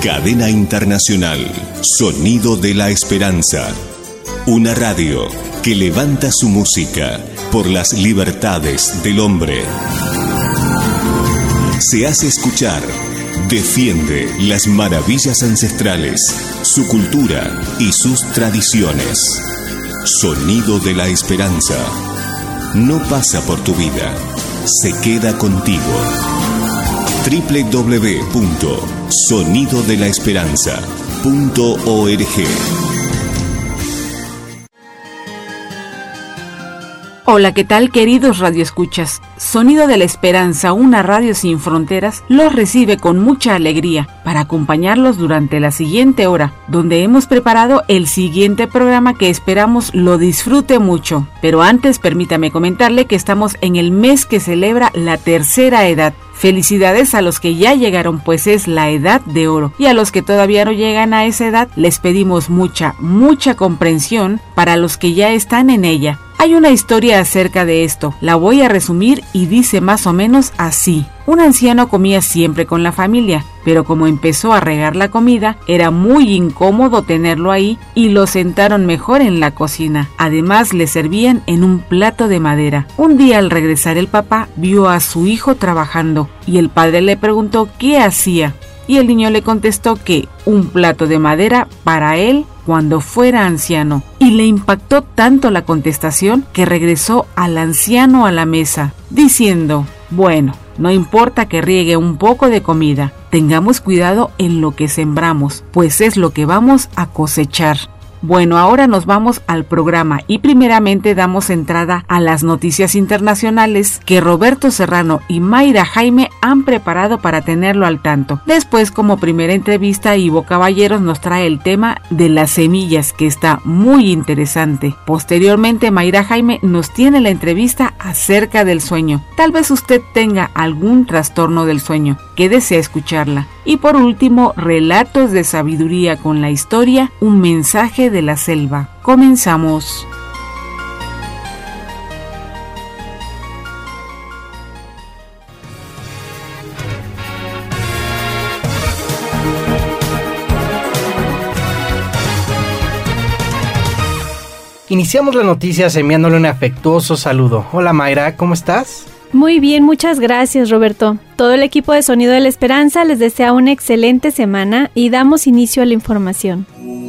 Cadena Internacional, Sonido de la Esperanza. Una radio que levanta su música por las libertades del hombre. Se hace escuchar, defiende las maravillas ancestrales, su cultura y sus tradiciones. Sonido de la Esperanza. No pasa por tu vida, se queda contigo. www.sonidodelaesperanza.org. Hola, ¿qué tal, queridos radioescuchas? Sonido de la Esperanza, una radio sin fronteras, los recibe con mucha alegría para acompañarlos durante la siguiente hora, donde hemos preparado el siguiente programa que esperamos lo disfrute mucho. Pero antes, permítame comentarle que estamos en el mes que celebra la tercera edad. Felicidades a los que ya llegaron, pues es la edad de oro. Y a los que todavía no llegan a esa edad, les pedimos mucha comprensión para los que ya están en ella. Hay una historia acerca de esto, la voy a resumir y dice más o menos así. Un anciano comía siempre con la familia, pero como empezó a regar la comida, era muy incómodo tenerlo ahí y lo sentaron mejor en la cocina. Además, le servían en un plato de madera. Un día, al regresar, el papá vio a su hijo trabajando y el padre le preguntó qué hacía. Y el niño le contestó que un plato de madera para él cuando fuera anciano. Y le impactó tanto la contestación que regresó al anciano a la mesa, diciendo: bueno, no importa que riegue un poco de comida, tengamos cuidado en lo que sembramos, pues es lo que vamos a cosechar. Bueno, ahora nos vamos al programa y primeramente damos entrada a las noticias internacionales que Roberto Serrano y Mayra Jaime han preparado para tenerlo al tanto. Después, como primera entrevista, Ivo Caballeros nos trae el tema de las semillas, que está muy interesante. Posteriormente, Mayra Jaime nos tiene la entrevista acerca del sueño. Tal vez usted tenga algún trastorno del sueño, que desea escucharla. Y por último, relatos de sabiduría con la historia, un mensaje de la selva. Comenzamos. Iniciamos las noticias enviándole un afectuoso saludo. Hola Mayra, ¿cómo estás? Muy bien, muchas gracias, Roberto. Todo el equipo de Sonido de la Esperanza les desea una excelente semana y damos inicio a la información.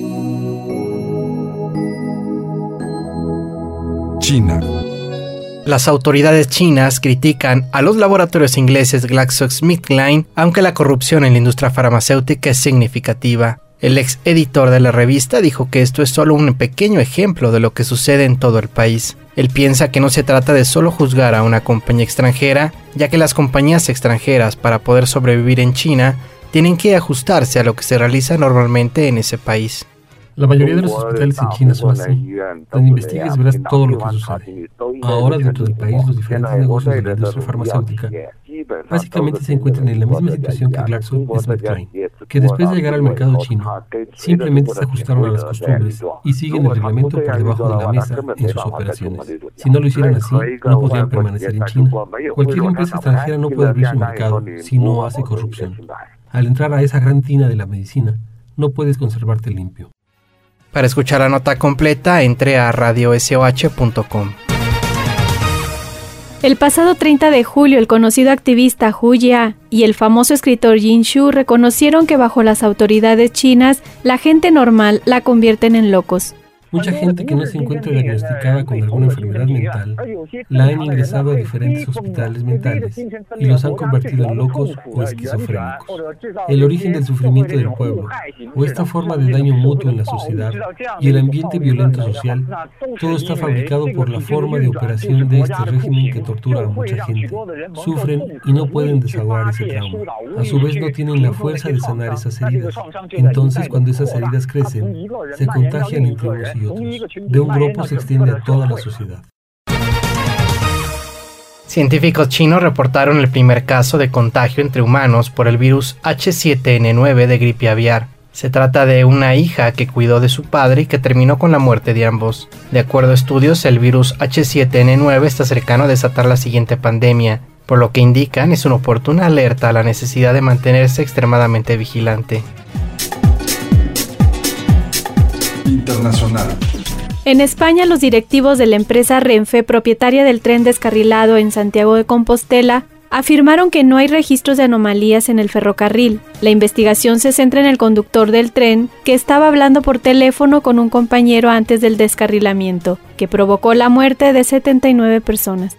China. Las autoridades chinas critican a los laboratorios ingleses GlaxoSmithKline, aunque la corrupción en la industria farmacéutica es significativa. El ex editor de la revista dijo que esto es solo un pequeño ejemplo de lo que sucede en todo el país. Él piensa que no se trata de solo juzgar a una compañía extranjera, ya que las compañías extranjeras, para poder sobrevivir en China, tienen que ajustarse a lo que se realiza normalmente en ese país. La mayoría de los hospitales en China son así. Cuando investigues verás todo lo que sucede. Ahora, dentro del país, los diferentes negocios de la industria farmacéutica básicamente se encuentran en la misma situación que GlaxoSmithKline, que después de llegar al mercado chino, simplemente se ajustaron a las costumbres y siguen el reglamento por debajo de la mesa en sus operaciones. Si no lo hicieran así, no podrían permanecer en China. Cualquier empresa extranjera no puede abrir su mercado si no hace corrupción. Al entrar a esa gran tina de la medicina, no puedes conservarte limpio. Para escuchar la nota completa, entre a radiosoh.com. El pasado 30 de julio, el conocido activista Hu Jia y el famoso escritor Jin Shu reconocieron que bajo las autoridades chinas, la gente normal la convierten en locos. Mucha gente que no se encuentra diagnosticada con alguna enfermedad mental la han ingresado a diferentes hospitales mentales y los han convertido en locos o esquizofrénicos. El origen del sufrimiento del pueblo o esta forma de daño mutuo en la sociedad y el ambiente violento social, todo está fabricado por la forma de operación de este régimen que tortura a mucha gente. Sufren y no pueden desahogar ese trauma. A su vez no tienen la fuerza de sanar esas heridas. Entonces, cuando esas heridas crecen, se contagian entre unos y otros. De un grupo se extiende a toda la sociedad. Científicos chinos reportaron el primer caso de contagio entre humanos por el virus H7N9 de gripe aviar. Se trata de una hija que cuidó de su padre y que terminó con la muerte de ambos. De acuerdo a estudios, el virus H7N9 está cercano a desatar la siguiente pandemia, por lo que indican es una oportuna alerta a la necesidad de mantenerse extremadamente vigilante. internacional. En España, los directivos de la empresa Renfe, propietaria del tren descarrilado en Santiago de Compostela, afirmaron que no hay registros de anomalías en el ferrocarril. La investigación se centra en el conductor del tren, que estaba hablando por teléfono con un compañero antes del descarrilamiento, que provocó la muerte de 79 personas.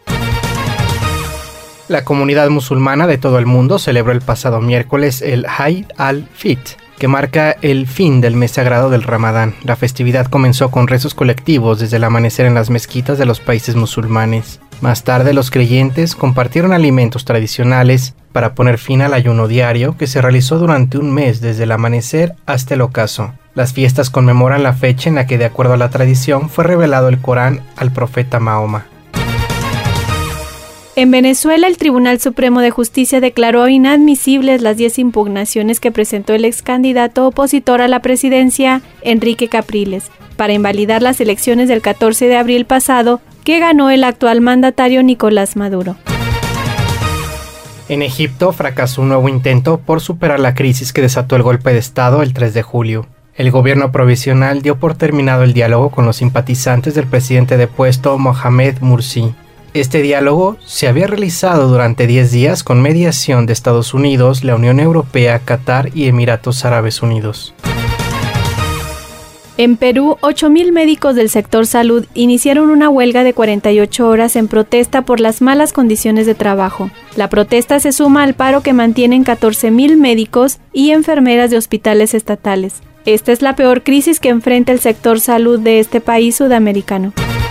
La comunidad musulmana de todo el mundo celebró el pasado miércoles el Eid al-Fitr, que marca el fin del mes sagrado del Ramadán. La festividad comenzó con rezos colectivos desde el amanecer en las mezquitas de los países musulmanes. Más tarde, los creyentes compartieron alimentos tradicionales para poner fin al ayuno diario que se realizó durante un mes desde el amanecer hasta el ocaso. Las fiestas conmemoran la fecha en la que, de acuerdo a la tradición, fue revelado el Corán al profeta Mahoma. En Venezuela, el Tribunal Supremo de Justicia declaró inadmisibles las 10 impugnaciones que presentó el ex candidato opositor a la presidencia, Enrique Capriles, para invalidar las elecciones del 14 de abril pasado, que ganó el actual mandatario Nicolás Maduro. En Egipto fracasó un nuevo intento por superar la crisis que desató el golpe de Estado el 3 de julio. El gobierno provisional dio por terminado el diálogo con los simpatizantes del presidente depuesto Mohamed Morsi. Este diálogo se había realizado durante 10 días con mediación de Estados Unidos, la Unión Europea, Qatar y Emiratos Árabes Unidos. En Perú, 8.000 médicos del sector salud iniciaron una huelga de 48 horas en protesta por las malas condiciones de trabajo. La protesta se suma al paro que mantienen 14.000 médicos y enfermeras de hospitales estatales. Esta es la peor crisis que enfrenta el sector salud de este país sudamericano.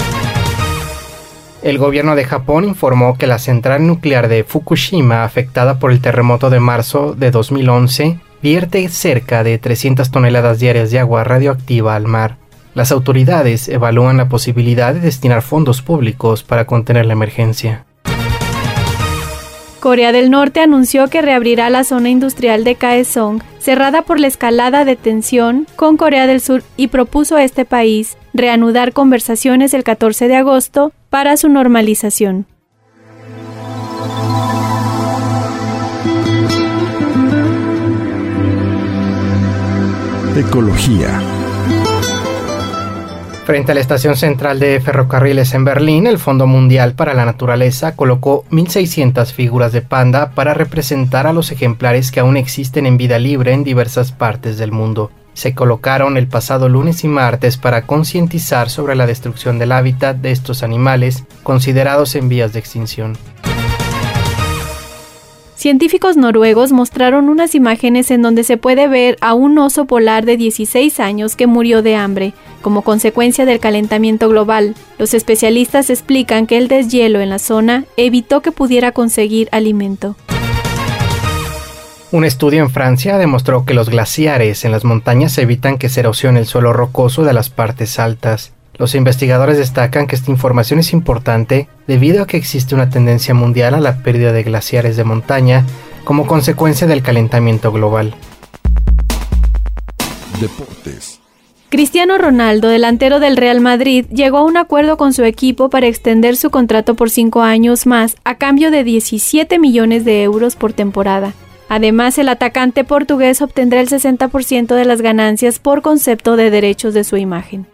El gobierno de Japón informó que la central nuclear de Fukushima, afectada por el terremoto de marzo de 2011, vierte cerca de 300 toneladas diarias de agua radioactiva al mar. Las autoridades evalúan la posibilidad de destinar fondos públicos para contener la emergencia. Corea del Norte anunció que reabrirá la zona industrial de Kaesong, cerrada por la escalada de tensión con Corea del Sur, y propuso a este país reanudar conversaciones el 14 de agosto para su normalización. Ecología. Frente a la estación central de ferrocarriles en Berlín, el Fondo Mundial para la Naturaleza colocó 1.600 figuras de panda para representar a los ejemplares que aún existen en vida libre en diversas partes del mundo. Se colocaron el pasado lunes y martes para concientizar sobre la destrucción del hábitat de estos animales considerados en vías de extinción. Científicos noruegos mostraron unas imágenes en donde se puede ver a un oso polar de 16 años que murió de hambre, como consecuencia del calentamiento global. Los especialistas explican que el deshielo en la zona evitó que pudiera conseguir alimento. Un estudio en Francia demostró que los glaciares en las montañas evitan que se erosione el suelo rocoso de las partes altas. Los investigadores destacan que esta información es importante debido a que existe una tendencia mundial a la pérdida de glaciares de montaña como consecuencia del calentamiento global. Deportes. Cristiano Ronaldo, delantero del Real Madrid, llegó a un acuerdo con su equipo para extender su contrato por 5 años más a cambio de 17 millones de euros por temporada. Además, el atacante portugués obtendrá el 60% de las ganancias por concepto de derechos de su imagen.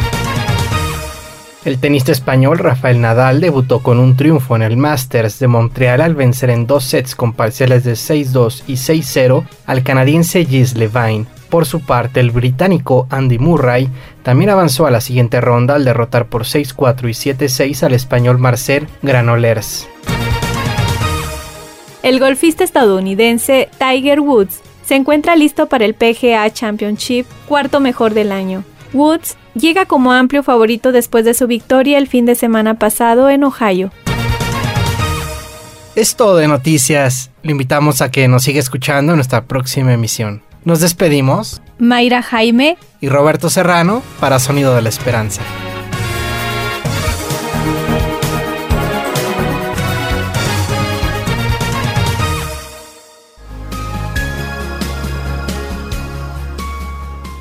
El tenista español Rafael Nadal debutó con un triunfo en el Masters de Montreal al vencer en 2 sets con parciales de 6-2 y 6-0 al canadiense Gilles Levine. Por su parte, el británico Andy Murray también avanzó a la siguiente ronda al derrotar por 6-4 y 7-6 al español Marcel Granollers. El golfista estadounidense Tiger Woods se encuentra listo para el PGA Championship, cuarto mejor del año. Woods llega como amplio favorito después de su victoria el fin de semana pasado en Ohio. Es todo de noticias. Le invitamos a que nos siga escuchando en nuestra próxima emisión. Nos despedimos. Mayra Jaime y Roberto Serrano para Sonido de la Esperanza.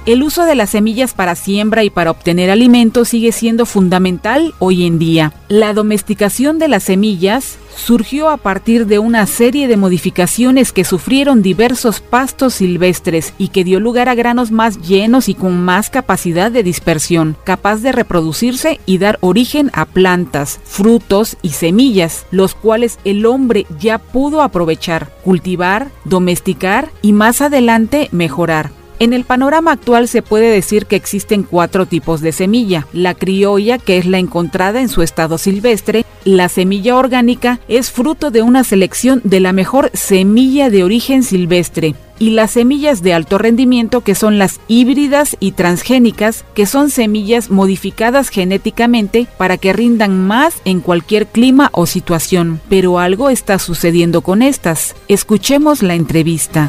El uso de las semillas para siembra y para obtener alimentos sigue siendo fundamental hoy en día. La domesticación de las semillas surgió a partir de una serie de modificaciones que sufrieron diversos pastos silvestres y que dio lugar a granos más llenos y con más capacidad de dispersión, capaz de reproducirse y dar origen a plantas, frutos y semillas, los cuales el hombre ya pudo aprovechar, cultivar, domesticar y más adelante mejorar. En el panorama actual se puede decir que existen 4 tipos de semilla: la criolla, que es la encontrada en su estado silvestre; la semilla orgánica es fruto de una selección de la mejor semilla de origen silvestre; y las semillas de alto rendimiento, que son las híbridas y transgénicas, que son semillas modificadas genéticamente para que rindan más en cualquier clima o situación. Pero algo está sucediendo con estas. Escuchemos la entrevista.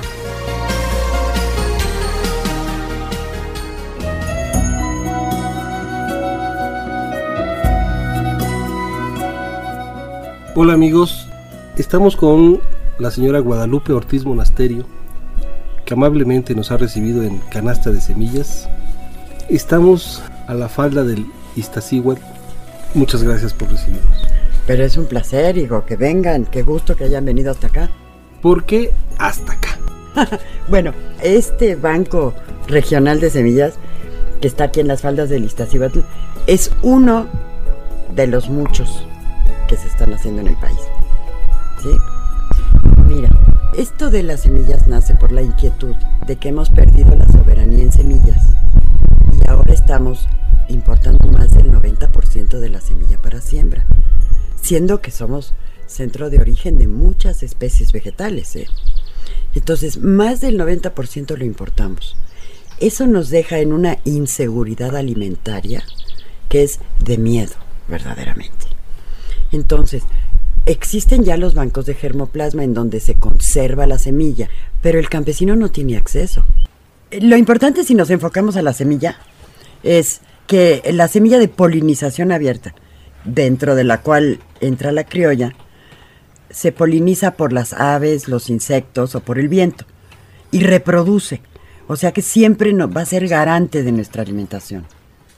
Hola amigos, estamos con la señora Guadalupe Ortiz Monasterio, que amablemente nos ha recibido en Canasta de Semillas. Estamos a la falda del Iztaccíhuatl. Muchas gracias por recibirnos. Pero es un placer, hijo, que vengan, qué gusto que hayan venido hasta acá. ¿Por qué hasta acá? Bueno, este Banco Regional de Semillas, que está aquí en las faldas del Iztaccíhuatl, es uno de los muchos que se están haciendo en el país. ¿Sí? Mira, esto de las semillas nace por la inquietud de que hemos perdido la soberanía en semillas y ahora estamos importando más del 90% de la semilla para siembra, siendo que somos centro de origen de muchas especies vegetales, ¿eh? Entonces, más del 90% lo importamos. Eso nos deja en una inseguridad alimentaria que es de miedo, verdaderamente. Entonces, existen ya los bancos de germoplasma en donde se conserva la semilla, pero el campesino no tiene acceso. Lo importante, si nos enfocamos a la semilla, es que la semilla de polinización abierta, dentro de la cual entra la criolla, se poliniza por las aves, los insectos o por el viento y reproduce. O sea que siempre va a ser garante de nuestra alimentación.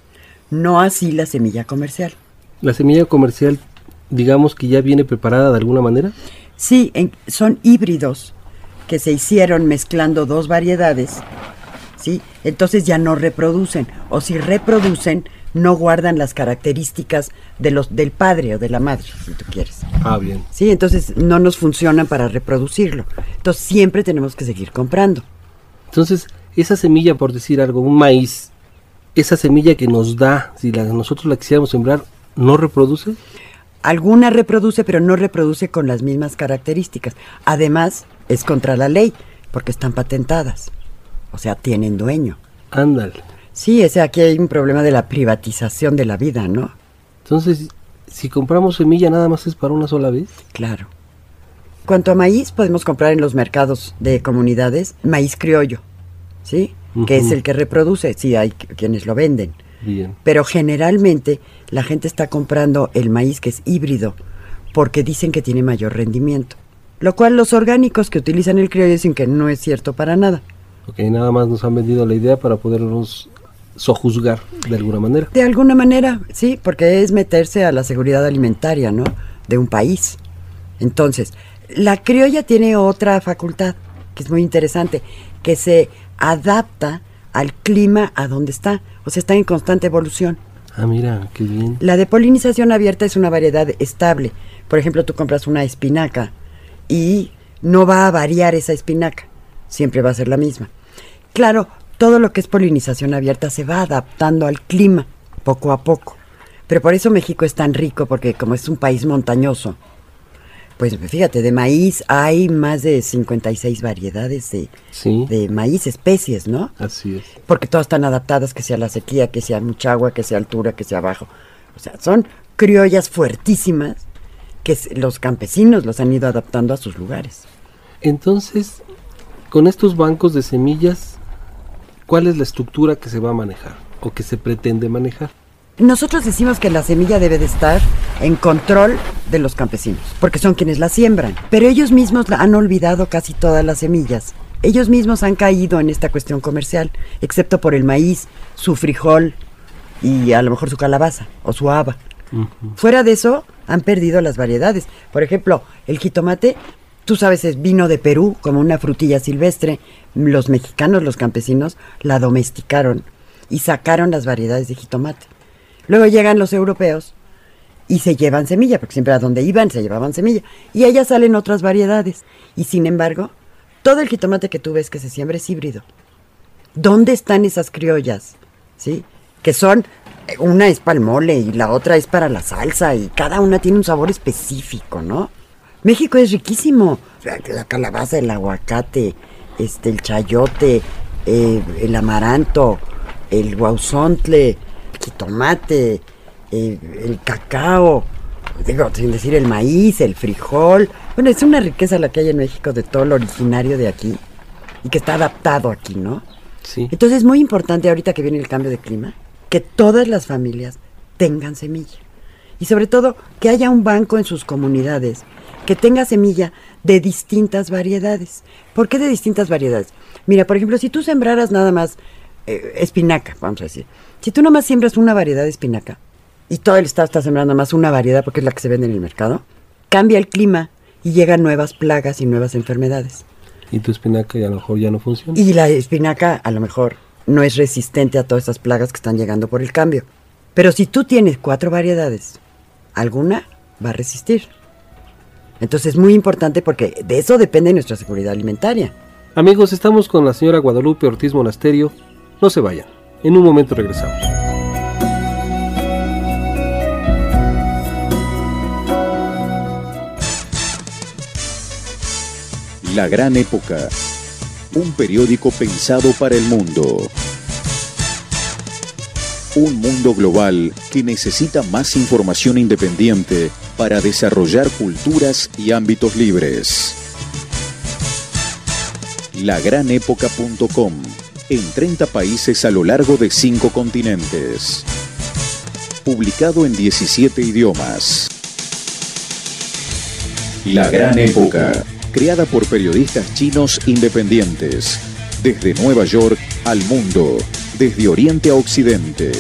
No así la semilla comercial. ¿La semilla comercial, digamos que ya viene preparada de alguna manera? Sí, son híbridos que se hicieron mezclando 2 variedades, ¿sí? Entonces ya no reproducen, o si reproducen, no guardan las características del padre o de la madre, si tú quieres. Ah, bien. Sí, entonces no nos funcionan para reproducirlo. Entonces siempre tenemos que seguir comprando. Entonces, esa semilla, por decir algo, un maíz, esa semilla que nos da, si nosotros la quisiéramos sembrar, ¿no reproduce? Alguna reproduce, pero no reproduce con las mismas características. Además, es contra la ley, porque están patentadas. O sea, tienen dueño. Ándale. Sí, aquí hay un problema de la privatización de la vida, ¿no? Entonces, si compramos semilla, ¿nada más es para una sola vez? Claro. Cuanto a maíz, podemos comprar en los mercados de comunidades maíz criollo, ¿sí? Uh-huh. Que es el que reproduce, sí, hay quienes lo venden. Bien. Pero generalmente la gente está comprando el maíz que es híbrido porque dicen que tiene mayor rendimiento. Lo cual los orgánicos que utilizan el criollo dicen que no es cierto para nada. Ok, nada más nos han vendido la idea para podernos sojuzgar de alguna manera. De alguna manera, sí, porque es meterse a la seguridad alimentaria, ¿no? De un país. Entonces, la criolla tiene otra facultad que es muy interesante, que se adapta al clima a donde está, o sea, está en constante evolución. Ah, mira, qué bien. La de polinización abierta es una variedad estable. Por ejemplo, tú compras una espinaca y no va a variar esa espinaca, siempre va a ser la misma. Claro, todo lo que es polinización abierta se va adaptando al clima poco a poco. Pero por eso México es tan rico, porque como es un país montañoso, pues fíjate, de maíz hay más de 56 variedades de maíz, especies, ¿no? Así es. Porque todas están adaptadas, que sea la sequía, que sea mucha agua, que sea altura, que sea bajo. O sea, son criollas fuertísimas que los campesinos los han ido adaptando a sus lugares. Entonces, con estos bancos de semillas, ¿cuál es la estructura que se va a manejar o que se pretende manejar? Nosotros decimos que la semilla debe de estar en control de los campesinos, porque son quienes la siembran. Pero ellos mismos han olvidado casi todas las semillas ellos mismos han caído en esta cuestión comercial, excepto por el maíz, su frijol y a lo mejor su calabaza o su haba. Fuera de eso, han perdido las variedades. Por ejemplo, el jitomate, tú sabes, es vino de Perú como una frutilla silvestre. Los mexicanos, los campesinos, la domesticaron y sacaron las variedades de jitomate. Luego llegan los europeos y se llevan semilla, porque siempre a donde iban se llevaban semilla. Y allá salen otras variedades. Y sin embargo, todo el jitomate que tú ves que se siembra es híbrido. ¿Dónde están esas criollas? ¿Sí? Que son, una es para el mole y la otra es para la salsa y cada una tiene un sabor específico, ¿no? México es riquísimo. La calabaza, el aguacate, el chayote, el amaranto, el guauzontle, el jitomate, el cacao, digo, sin decir el maíz, el frijol. Bueno, es una riqueza la que hay en México de todo lo originario de aquí y que está adaptado aquí, ¿no? Sí. Entonces es muy importante ahorita que viene el cambio de clima que todas las familias tengan semilla y sobre todo que haya un banco en sus comunidades que tenga semilla de distintas variedades. ¿Por qué de distintas variedades? Mira, por ejemplo, si tú sembraras nada más espinaca, vamos a decir, si tú nomás siembras una variedad de espinaca y todo el estado está sembrando más una variedad porque es la que se vende en el mercado, cambia el clima y llegan nuevas plagas y nuevas enfermedades. Y tu espinaca a lo mejor ya no funciona. Y la espinaca a lo mejor no es resistente a todas esas plagas que están llegando por el cambio. Pero si tú tienes 4 variedades, alguna va a resistir. Entonces es muy importante porque de eso depende nuestra seguridad alimentaria. Amigos, estamos con la señora Guadalupe Ortiz Monasterio. No se vayan. En un momento regresamos. La Gran Época, un periódico pensado para el mundo. Un mundo global que necesita más información independiente para desarrollar culturas y ámbitos libres. Lagranépoca.com, en 30 países a lo largo de 5 continentes. Publicado en 17 idiomas. La Gran Época, creada por periodistas chinos independientes, desde Nueva York al mundo, desde Oriente a Occidente.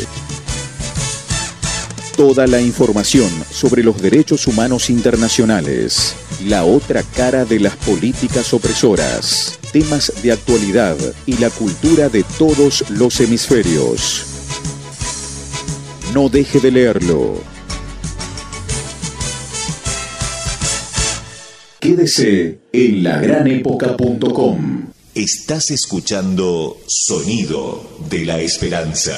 Toda la información sobre los derechos humanos internacionales, la otra cara de las políticas opresoras, temas de actualidad y la cultura de todos los hemisferios. No deje de leerlo. Quédese en lagranépoca.com. Estás escuchando Sonido de la Esperanza.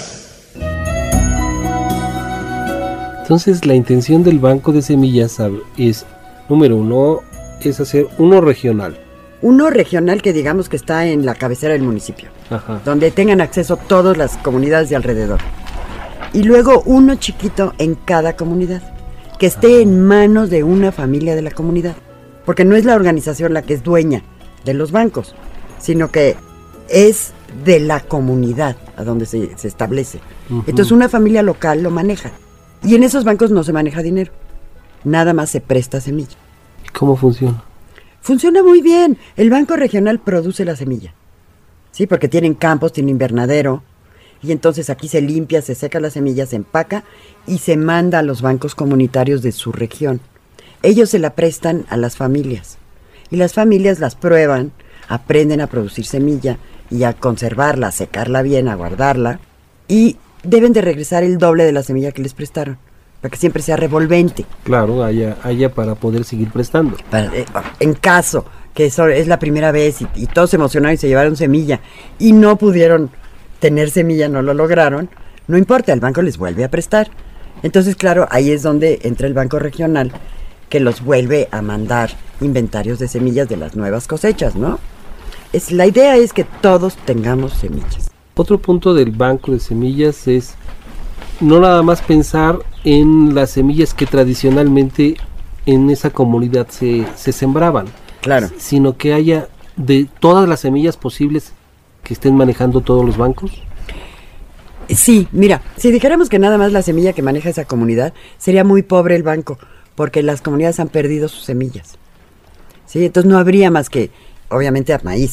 Entonces la intención del banco de semillas es, número 1, es hacer uno regional. Uno regional que digamos que está en la cabecera del municipio. Ajá. Donde tengan acceso todas las comunidades de alrededor. Y luego uno chiquito en cada comunidad, que esté en manos de una familia de la comunidad. Porque no es la organización la que es dueña de los bancos, sino que es de la comunidad a donde se establece. Uh-huh. Entonces una familia local lo maneja. Y en esos bancos no se maneja dinero, nada más se presta semilla. ¿Cómo funciona? Funciona muy bien. El banco regional produce la semilla, ¿sí? Porque tienen campos, tienen invernadero, y entonces aquí se limpia, se seca la semilla, se empaca y se manda a los bancos comunitarios de su región. Ellos se la prestan a las familias, y las familias las prueban, aprenden a producir semilla y a conservarla, a secarla bien, a guardarla, y deben de regresar el doble de la semilla que les prestaron, para que siempre sea revolvente. Claro, haya para poder seguir prestando. En caso que eso es la primera vez y todos se emocionaron y se llevaron semilla y no pudieron tener semilla, no lo lograron, no importa, el banco les vuelve a prestar. Entonces, claro, ahí es donde entra el banco regional, que los vuelve a mandar inventarios de semillas de las nuevas cosechas, ¿no? La idea es que todos tengamos semillas. Otro punto del banco de semillas es no nada más pensar en las semillas que tradicionalmente en esa comunidad se sembraban, claro, sino que haya de todas las semillas posibles que estén manejando todos los bancos. Sí, mira, si dijéramos que nada más la semilla que maneja esa comunidad, sería muy pobre el banco, porque las comunidades han perdido sus semillas. Sí, entonces no habría más que, obviamente, maíz,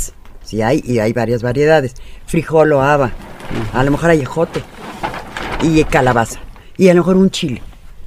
sí hay, y hay varias variedades. Frijol o haba, a lo mejor hay ejote y calabaza, y a lo mejor un chile.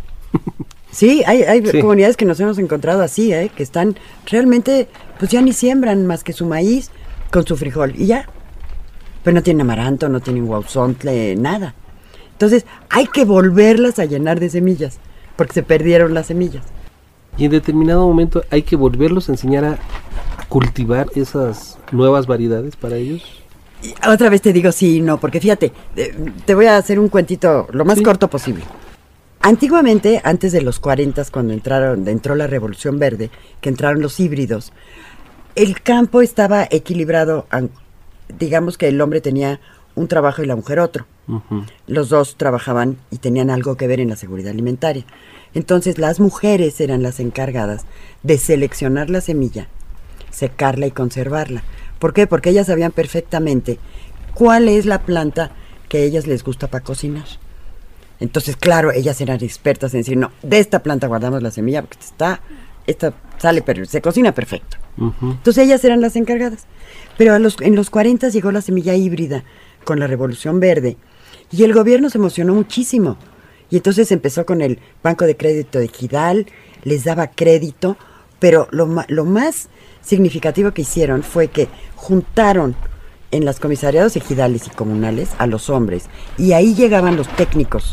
Sí, hay comunidades que nos hemos encontrado así, que están realmente, pues ya ni siembran más que su maíz con su frijol, y ya. Pero no tienen amaranto, no tienen huauzontle, nada. Entonces hay que volverlas a llenar de semillas, porque se perdieron las semillas. Y en determinado momento hay que volverlos a enseñar a cultivar esas nuevas variedades para ellos. Y otra vez te digo sí y no, porque fíjate, te voy a hacer un cuentito lo más corto posible. Antiguamente, antes de los 40, cuando entró la Revolución Verde, que entraron los híbridos, el campo estaba equilibrado, digamos que el hombre tenía un trabajo y la mujer otro. Uh-huh. Los dos trabajaban y tenían algo que ver en la seguridad alimentaria. Entonces las mujeres eran las encargadas de seleccionar la semilla, secarla y conservarla. ¿Por qué? Porque ellas sabían perfectamente cuál es la planta que a ellas les gusta para cocinar. Entonces, claro, ellas eran expertas en decir, no, de esta planta guardamos la semilla porque esta sale, se cocina perfecto. Uh-huh. Entonces ellas eran las encargadas. Pero en los 40 llegó la semilla híbrida con la Revolución Verde y el gobierno se emocionó muchísimo. Y entonces empezó con el Banco de Crédito de Ejidal, les daba crédito, pero lo más significativo que hicieron fue que juntaron en los comisariados ejidales y comunales a los hombres, y ahí llegaban los técnicos,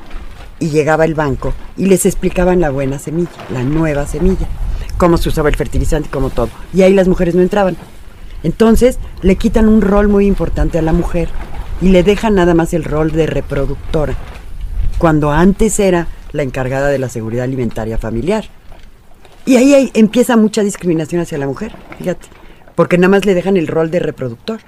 y llegaba el banco, y les explicaban la buena semilla, la nueva semilla, cómo se usaba el fertilizante, cómo todo, y ahí las mujeres no entraban. Entonces le quitan un rol muy importante a la mujer, y le dejan nada más el rol de reproductora, cuando antes era la encargada de la seguridad alimentaria familiar. Y ahí empieza mucha discriminación hacia la mujer, fíjate, porque nada más le dejan el rol de reproductor.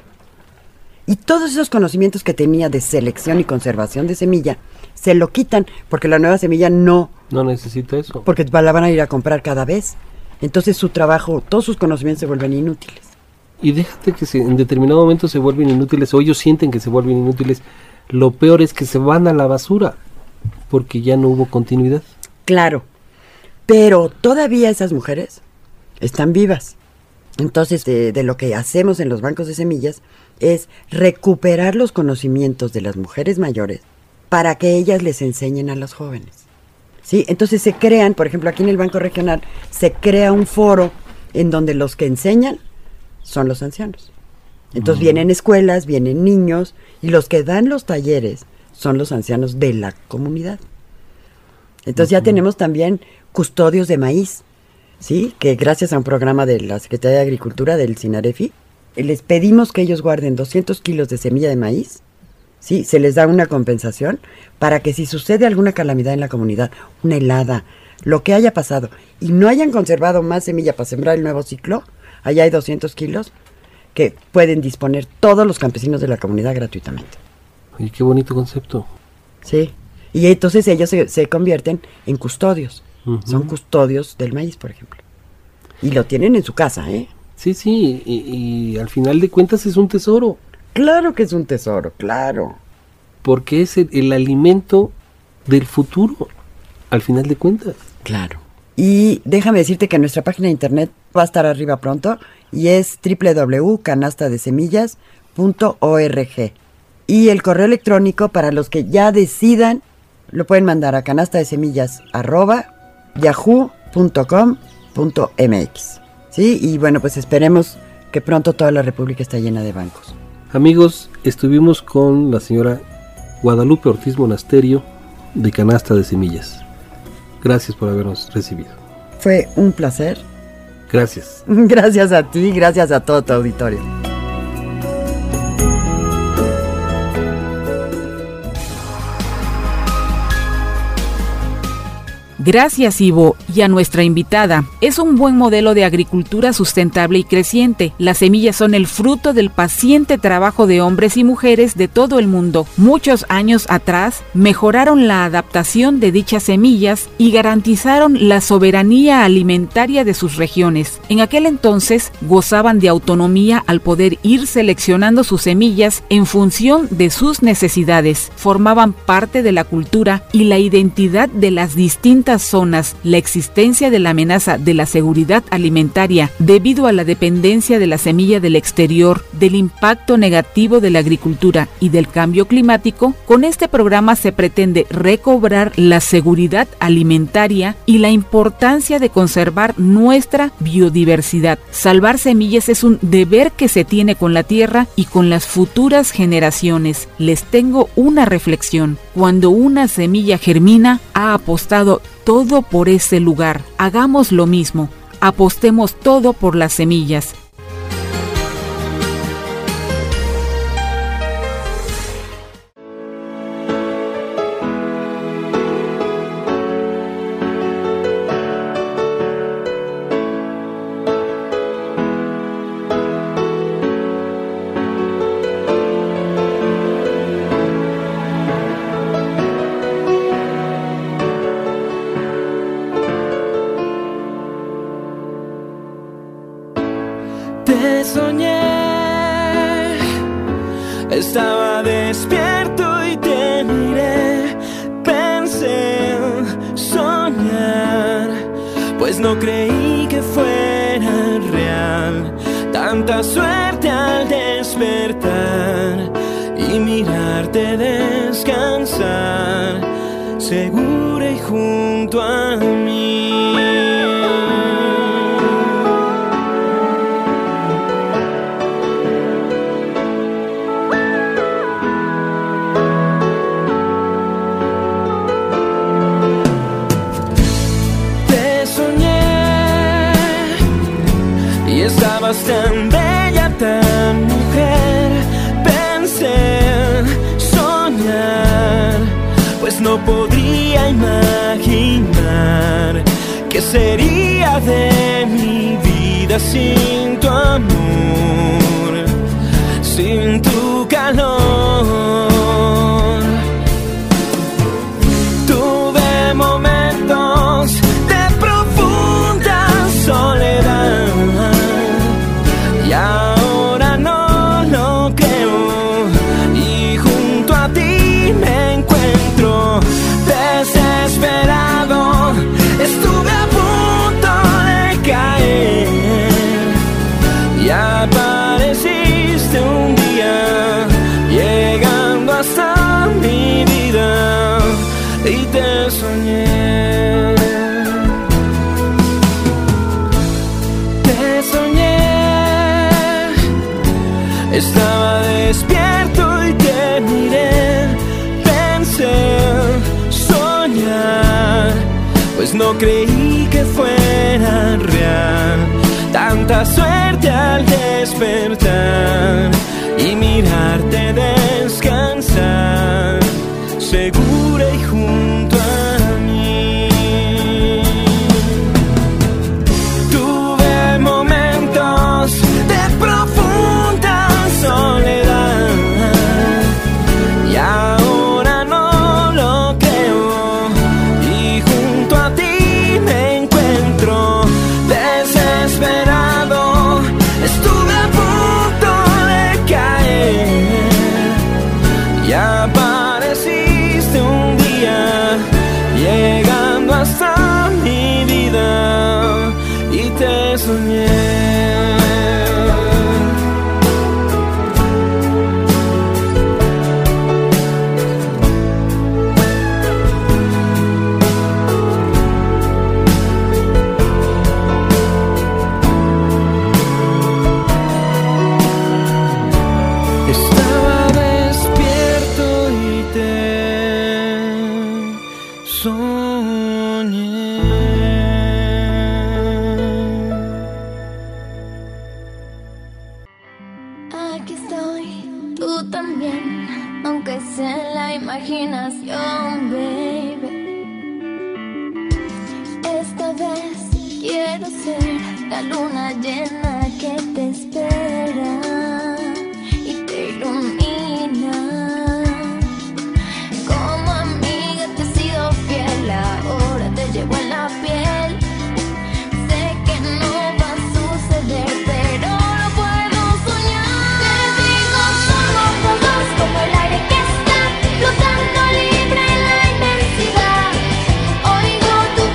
Y todos esos conocimientos que tenía de selección y conservación de semilla, se lo quitan, porque la nueva semilla no necesita eso. Porque la van a ir a comprar cada vez. Entonces su trabajo, todos sus conocimientos se vuelven inútiles. Y déjate que en determinado momento se vuelven inútiles, o ellos sienten que se vuelven inútiles. Lo peor es que se van a la basura, porque ya no hubo continuidad. Claro, pero todavía esas mujeres están vivas. Entonces, de lo que hacemos en los bancos de semillas es recuperar los conocimientos de las mujeres mayores para que ellas les enseñen a los jóvenes. ¿Sí? Entonces se crean, por ejemplo, aquí en el Banco Regional, se crea un foro en donde los que enseñan son los ancianos. Entonces vienen escuelas, vienen niños, y los que dan los talleres son los ancianos de la comunidad. Entonces ya tenemos también custodios de maíz, ¿sí? Que gracias a un programa de la Secretaría de Agricultura del SINAREFI, les pedimos que ellos guarden 200 kilos de semilla de maíz, ¿sí? Se les da una compensación para que si sucede alguna calamidad en la comunidad, una helada, lo que haya pasado, y no hayan conservado más semilla para sembrar el nuevo ciclo, allá hay 200 kilos que pueden disponer todos los campesinos de la comunidad gratuitamente. Y qué bonito concepto. Sí, y entonces ellos se convierten en custodios. Uh-huh. Son custodios del maíz, por ejemplo. Y lo tienen en su casa, ¿eh? Sí, y al final de cuentas es un tesoro. Claro que es un tesoro, claro. Porque es el alimento del futuro, al final de cuentas. Claro. Y déjame decirte que nuestra página de internet va a estar arriba pronto y es www.canastadesemillas.org. Y el correo electrónico para los que ya decidan lo pueden mandar a canastadesemillas@yahoo.com.mx. Sí, y bueno, pues esperemos que pronto toda la República esté llena de bancos. Amigos, estuvimos con la señora Guadalupe Ortiz Monasterio de Canasta de Semillas. Gracias por habernos recibido. Fue un placer. Gracias. Gracias a ti, gracias a todo tu auditorio. Gracias, Ivo, y a nuestra invitada. Es un buen modelo de agricultura sustentable y creciente. Las semillas son el fruto del paciente trabajo de hombres y mujeres de todo el mundo. Muchos años atrás, mejoraron la adaptación de dichas semillas y garantizaron la soberanía alimentaria de sus regiones. En aquel entonces, gozaban de autonomía al poder ir seleccionando sus semillas en función de sus necesidades. Formaban parte de la cultura y la identidad de las distintas distintas zonas la existencia de la amenaza de la seguridad alimentaria debido a la dependencia de la semilla del exterior, del impacto negativo de la agricultura y del cambio climático, con este programa se pretende recobrar la seguridad alimentaria y la importancia de conservar nuestra biodiversidad. Salvar semillas es un deber que se tiene con la tierra y con las futuras generaciones. Les tengo una reflexión. Cuando una semilla germina, ha apostado todo por ese lugar. Hagamos lo mismo. Apostemos todo por las semillas. Te soñé, estaba despierto y te miré. Pensé soñar, pues no creí que fuera real. Tanta suerte al despertar y mirarte descansar, segura y junto a mí. Estabas tan bella, tan mujer. Pensé soñar, pues no podría imaginar qué sería de mi vida sin tu amor, sin tu calor. Tuve momentos de profunda soledad. Y ahora no lo creo, y junto a ti me encuentro desesperado. Estuve a punto de caer y apareciste un día, llegando hasta mi vida, y te soñé. Estaba despierto y te miré. Pensé soñar, pues no creí que fuera real. Tanta suerte al despertar y mirarte descansar, segura y junto a mí. Tuve momentos de profunda soledad, y ahora no lo creo, y junto a ti me encuentro desesperado. Estuve a punto de caer y apareciste un día, llegando hasta mi vida, y te soñé. Aquí estoy, tú también, aunque sea en la imaginación, baby. Esta vez quiero ser la luna llena que te espera y te ilumina. Como amiga te he sido fiel, ahora te llevo en la piel. Sé que no va a suceder, pero lo puedo soñar. Te digo, somos los dos como el aire que está flotando libre en la inmensidad. Oigo tu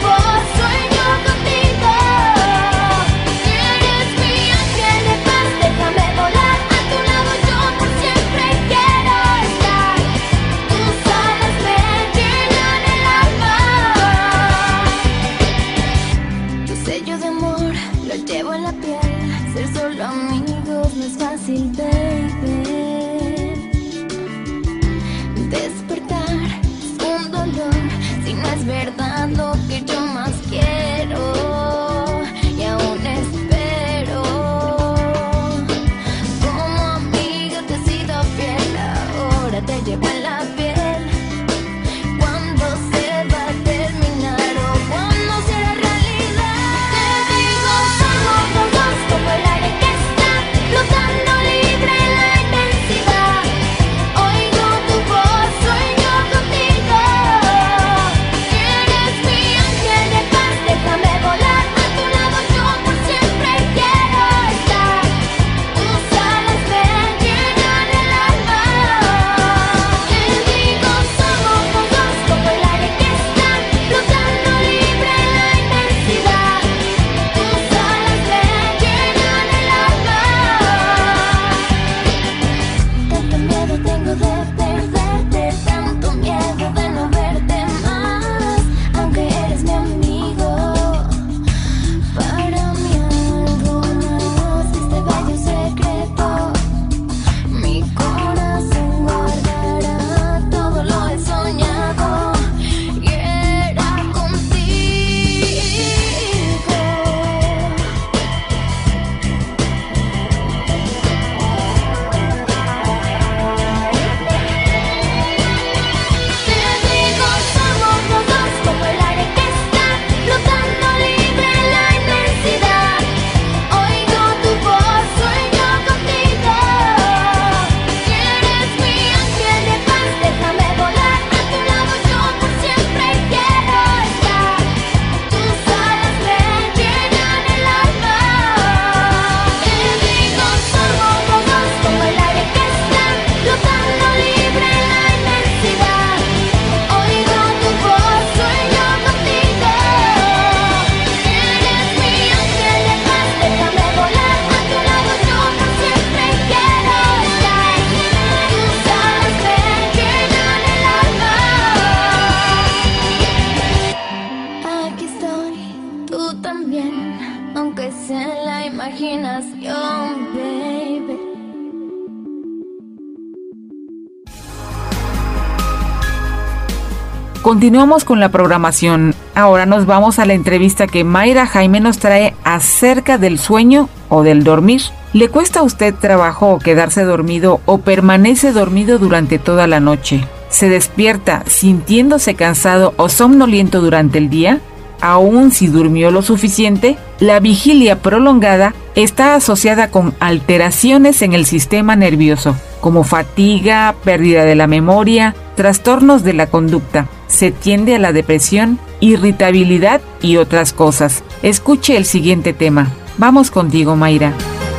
Continuamos con la programación. Ahora nos vamos a la entrevista que Mayra Jaime nos trae acerca del sueño o del dormir. ¿Le cuesta a usted trabajo quedarse dormido o permanece dormido durante toda la noche? ¿Se despierta sintiéndose cansado o somnoliento durante el día? Aún si durmió lo suficiente, la vigilia prolongada está asociada con alteraciones en el sistema nervioso, como fatiga, pérdida de la memoria, trastornos de la conducta. Se tiende a la depresión, irritabilidad y otras cosas. Escuche el siguiente tema. Vamos contigo, Mayra.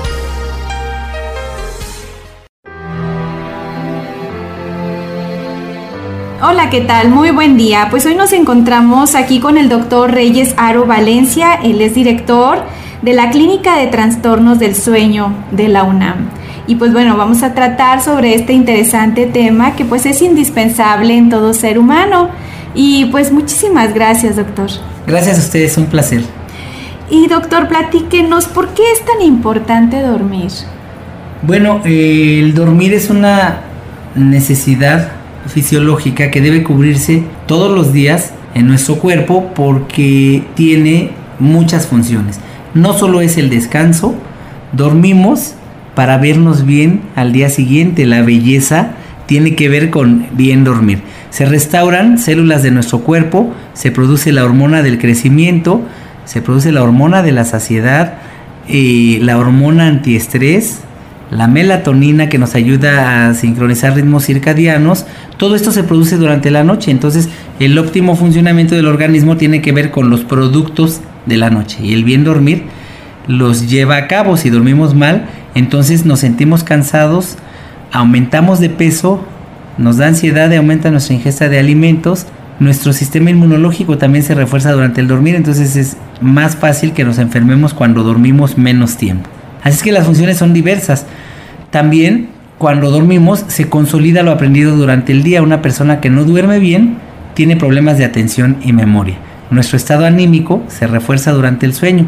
Hola, ¿qué tal? Muy buen día. Pues hoy nos encontramos aquí con el doctor Reyes Aro Valencia. Él es director de la Clínica de Trastornos del Sueño de la UNAM. Y pues bueno, vamos a tratar sobre este interesante tema que pues es indispensable en todo ser humano. Y pues muchísimas gracias, doctor. Gracias a ustedes, un placer. Y doctor, platíquenos, ¿por qué es tan importante dormir? Bueno, el dormir es una necesidad fisiológica que debe cubrirse todos los días en nuestro cuerpo porque tiene muchas funciones. No solo es el descanso, dormimos para vernos bien al día siguiente. La belleza tiene que ver con bien dormir. Se restauran células de nuestro cuerpo, se produce la hormona del crecimiento, se produce la hormona de la saciedad, la hormona antiestrés, la melatonina que nos ayuda a sincronizar ritmos circadianos. Todo esto se produce durante la noche, entonces el óptimo funcionamiento del organismo tiene que ver con los productos de la noche, y el bien dormir los lleva a cabo. Si dormimos mal, entonces nos sentimos cansados, aumentamos de peso, nos da ansiedad y aumenta nuestra ingesta de alimentos. Nuestro sistema inmunológico también se refuerza durante el dormir, entonces es más fácil que nos enfermemos cuando dormimos menos tiempo. Así es que las funciones son diversas. También cuando dormimos se consolida lo aprendido durante el día. Una persona que no duerme bien tiene problemas de atención y memoria. Nuestro estado anímico se refuerza durante el sueño.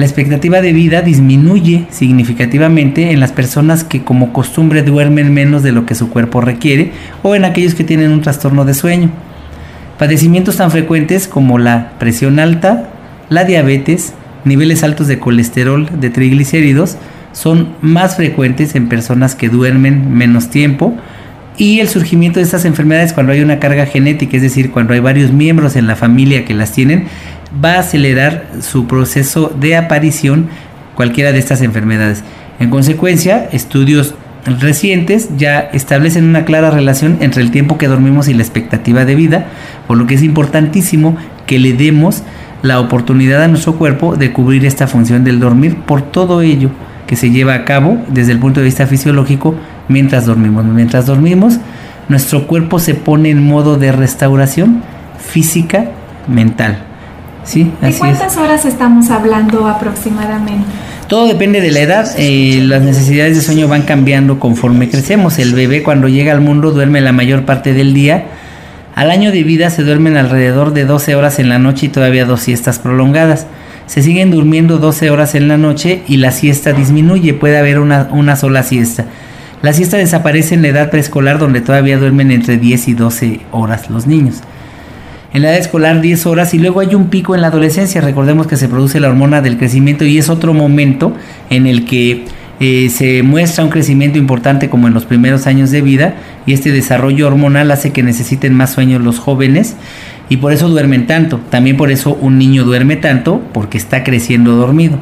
La expectativa de vida disminuye significativamente en las personas que como costumbre duermen menos de lo que su cuerpo requiere o en aquellos que tienen un trastorno de sueño. Padecimientos tan frecuentes como la presión alta, la diabetes, niveles altos de colesterol, de triglicéridos, son más frecuentes en personas que duermen menos tiempo, y el surgimiento de estas enfermedades cuando hay una carga genética, es decir, cuando hay varios miembros en la familia que las tienen, va a acelerar su proceso de aparición cualquiera de estas enfermedades. En consecuencia, estudios recientes ya establecen una clara relación entre el tiempo que dormimos y la expectativa de vida, por lo que es importantísimo que le demos la oportunidad a nuestro cuerpo de cubrir esta función del dormir por todo ello que se lleva a cabo desde el punto de vista fisiológico mientras dormimos. Mientras dormimos, nuestro cuerpo se pone en modo de restauración física, mental. ¿Sí? ¿De cuántas horas estamos hablando aproximadamente? Todo depende de la edad. Las necesidades de sueño van cambiando conforme crecemos. El bebé cuando llega al mundo duerme la mayor parte del día. Al año de vida se duermen alrededor de 12 horas en la noche y todavía 2 siestas prolongadas. Se siguen durmiendo 12 horas en la noche y la siesta disminuye, puede haber una sola siesta. La siesta desaparece en la edad preescolar, donde todavía duermen entre 10 y 12 horas los niños. En la edad escolar 10 horas, y luego hay un pico en la adolescencia. Recordemos que se produce la hormona del crecimiento y es otro momento en el que se muestra un crecimiento importante como en los primeros años de vida, y este desarrollo hormonal hace que necesiten más sueño los jóvenes y por eso duermen tanto. También por eso un niño duerme tanto, porque está creciendo dormido.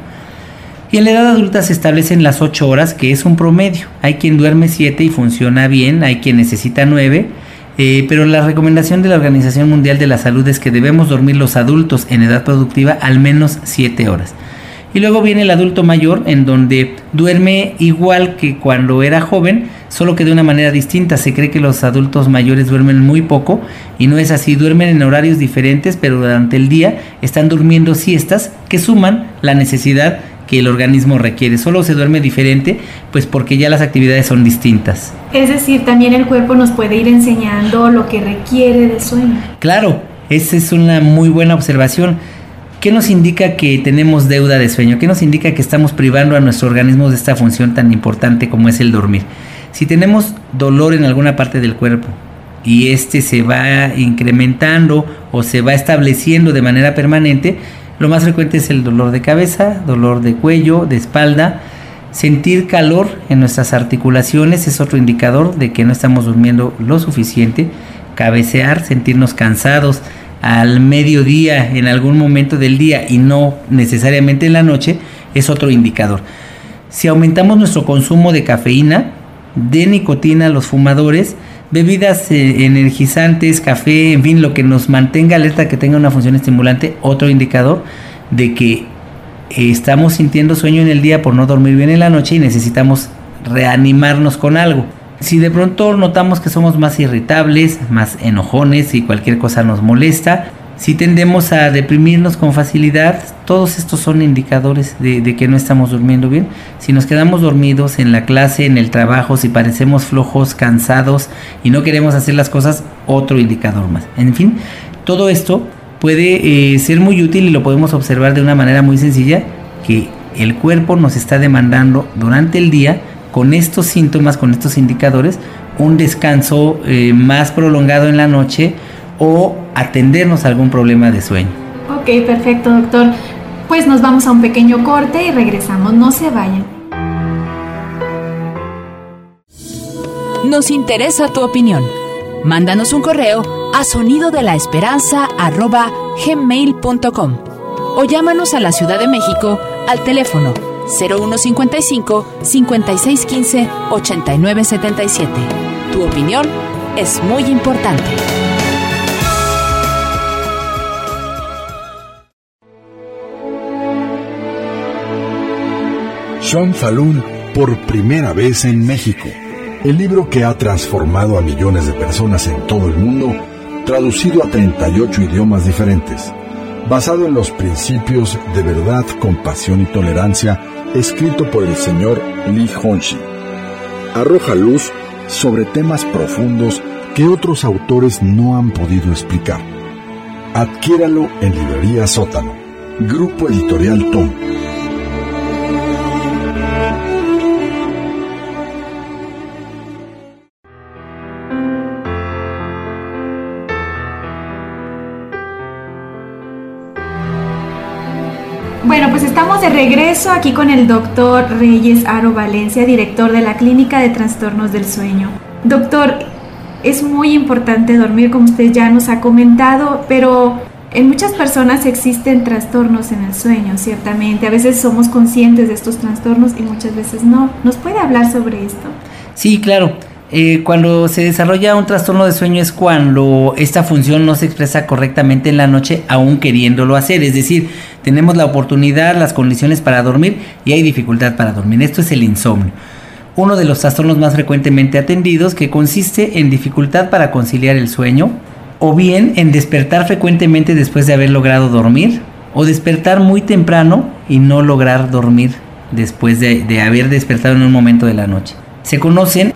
Y en la edad adulta se establecen las 8 horas, que es un promedio. Hay quien duerme 7 y funciona bien, hay quien necesita 9, pero la recomendación de la Organización Mundial de la Salud es que debemos dormir los adultos en edad productiva al menos 7 horas. Y luego viene el adulto mayor, en donde duerme igual que cuando era joven, solo que de una manera distinta. Se cree que los adultos mayores duermen muy poco, y no es así. Duermen en horarios diferentes, pero durante el día están durmiendo siestas que suman la necesidad que el organismo requiere. Solo se duerme diferente, pues porque ya las actividades son distintas. Es decir, también el cuerpo nos puede ir enseñando lo que requiere de sueño. Claro, esa es una muy buena observación. ¿Qué nos indica que tenemos deuda de sueño? ¿Qué nos indica que estamos privando a nuestro organismo de esta función tan importante como es el dormir? Si tenemos dolor en alguna parte del cuerpo y este se va incrementando o se va estableciendo de manera permanente, lo más frecuente es el dolor de cabeza, dolor de cuello, de espalda. Sentir calor en nuestras articulaciones es otro indicador de que no estamos durmiendo lo suficiente. Cabecear, sentirnos cansados al mediodía en algún momento del día y no necesariamente en la noche es otro indicador. Si aumentamos nuestro consumo de cafeína, de nicotina, los fumadores, bebidas energizantes, café, en fin, lo que nos mantenga alerta, que tenga una función estimulante, otro indicador de que estamos sintiendo sueño en el día por no dormir bien en la noche y necesitamos reanimarnos con algo. Si de pronto notamos que somos más irritables, más enojones y cualquier cosa nos molesta, si tendemos a deprimirnos con facilidad, todos estos son indicadores de que no estamos durmiendo bien. Si nos quedamos dormidos en la clase, en el trabajo, si parecemos flojos, cansados y no queremos hacer las cosas, otro indicador más. En fin, todo esto puede ser muy útil y lo podemos observar de una manera muy sencilla, que el cuerpo nos está demandando durante el día, con estos síntomas, con estos indicadores, un descanso más prolongado en la noche o atendernos a algún problema de sueño. Ok, perfecto, doctor. Pues nos vamos a un pequeño corte y regresamos. No se vayan. Nos interesa tu opinión. Mándanos un correo a sonidodelaesperanza@gmail.com o llámanos a la Ciudad de México al teléfono 0155 5615 8977. Tu opinión es muy importante. Sean Falun por primera vez en México. El libro que ha transformado a millones de personas en todo el mundo, traducido a 38 idiomas diferentes. Basado en los principios de verdad, compasión y tolerancia, escrito por el señor Lee Honshi. Arroja luz sobre temas profundos que otros autores no han podido explicar. Adquiéralo en Librería Sótano. Grupo Editorial Tom. Bueno, pues estamos de regreso aquí con el doctor Reyes Aro Valencia, director de la Clínica de Trastornos del Sueño. Doctor, es muy importante dormir, como usted ya nos ha comentado, pero en muchas personas existen trastornos en el sueño, ciertamente. A veces somos conscientes de estos trastornos y muchas veces no. ¿Nos puede hablar sobre esto? Sí, claro. Cuando se desarrolla un trastorno de sueño es cuando esta función no se expresa correctamente en la noche, aún queriéndolo hacer. Es decir, tenemos la oportunidad, las condiciones para dormir y hay dificultad para dormir. Esto es el insomnio. Uno de los trastornos más frecuentemente atendidos, que consiste en dificultad para conciliar el sueño, o bien en despertar frecuentemente después de haber logrado dormir, o despertar muy temprano y no lograr dormir después de haber despertado en un momento de la noche. Se conocen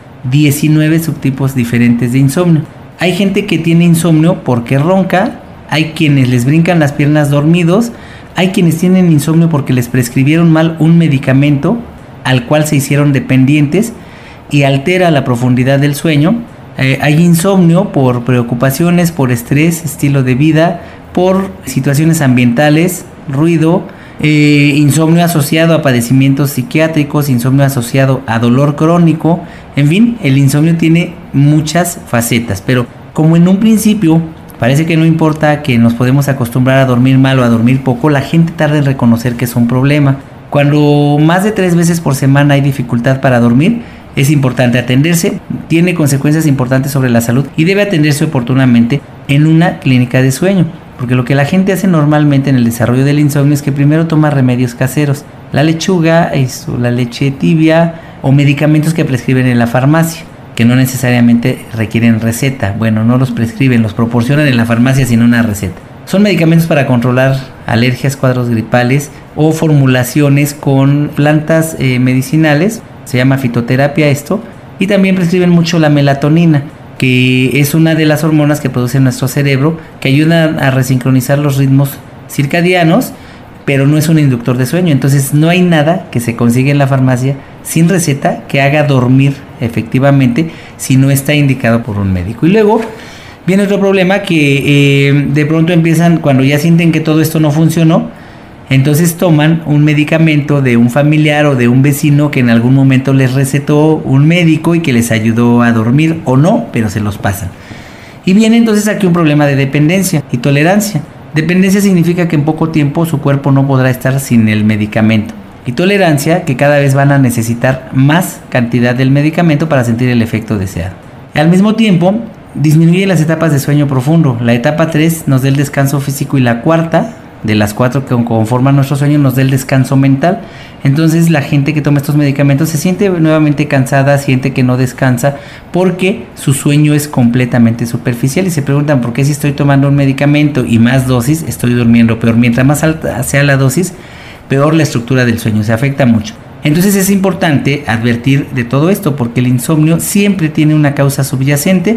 19 subtipos diferentes de insomnio. Hay gente que tiene insomnio porque ronca, hay quienes les brincan las piernas dormidos, hay quienes tienen insomnio porque les prescribieron mal un medicamento al cual se hicieron dependientes y altera la profundidad del sueño. Hay insomnio por preocupaciones, por estrés, estilo de vida, por situaciones ambientales, ruido, insomnio asociado a padecimientos psiquiátricos, insomnio asociado a dolor crónico. En fin, el insomnio tiene muchas facetas, pero como en un principio parece que no importa que nos podemos acostumbrar a dormir mal o a dormir poco, la gente tarda en reconocer que es un problema. Cuando más de 3 veces por semana hay dificultad para dormir, es importante atenderse, tiene consecuencias importantes sobre la salud y debe atenderse oportunamente en una clínica de sueño. Porque lo que la gente hace normalmente en el desarrollo del insomnio es que primero toma remedios caseros, la lechuga, la leche tibia o medicamentos que prescriben en la farmacia, que no necesariamente requieren receta. Bueno, no los prescriben, los proporcionan en la farmacia sin una receta. Son medicamentos para controlar alergias, cuadros gripales o formulaciones con plantas medicinales, se llama fitoterapia esto, y también prescriben mucho la melatonina, que es una de las hormonas que produce nuestro cerebro, que ayuda a resincronizar los ritmos circadianos, pero no es un inductor de sueño. Entonces no hay nada que se consiga en la farmacia sin receta que haga dormir efectivamente si no está indicado por un médico. Y luego viene otro problema que de pronto empiezan, cuando ya sienten que todo esto no funcionó, entonces toman un medicamento de un familiar o de un vecino que en algún momento les recetó un médico y que les ayudó a dormir o no, pero se los pasan. Y viene entonces aquí un problema de dependencia y tolerancia. Dependencia significa que en poco tiempo su cuerpo no podrá estar sin el medicamento. Y tolerancia, que cada vez van a necesitar más cantidad del medicamento para sentir el efecto deseado. Al mismo tiempo, disminuye las etapas de sueño profundo. La etapa 3 nos da el descanso físico y la cuarta, de las 4 que conforman nuestro sueño, nos da el descanso mental. Entonces la gente que toma estos medicamentos se siente nuevamente cansada, siente que no descansa porque su sueño es completamente superficial y se preguntan por qué si estoy tomando un medicamento y más dosis estoy durmiendo peor. Mientras más alta sea la dosis, peor la estructura del sueño, se afecta mucho. Entonces es importante advertir de todo esto porque el insomnio siempre tiene una causa subyacente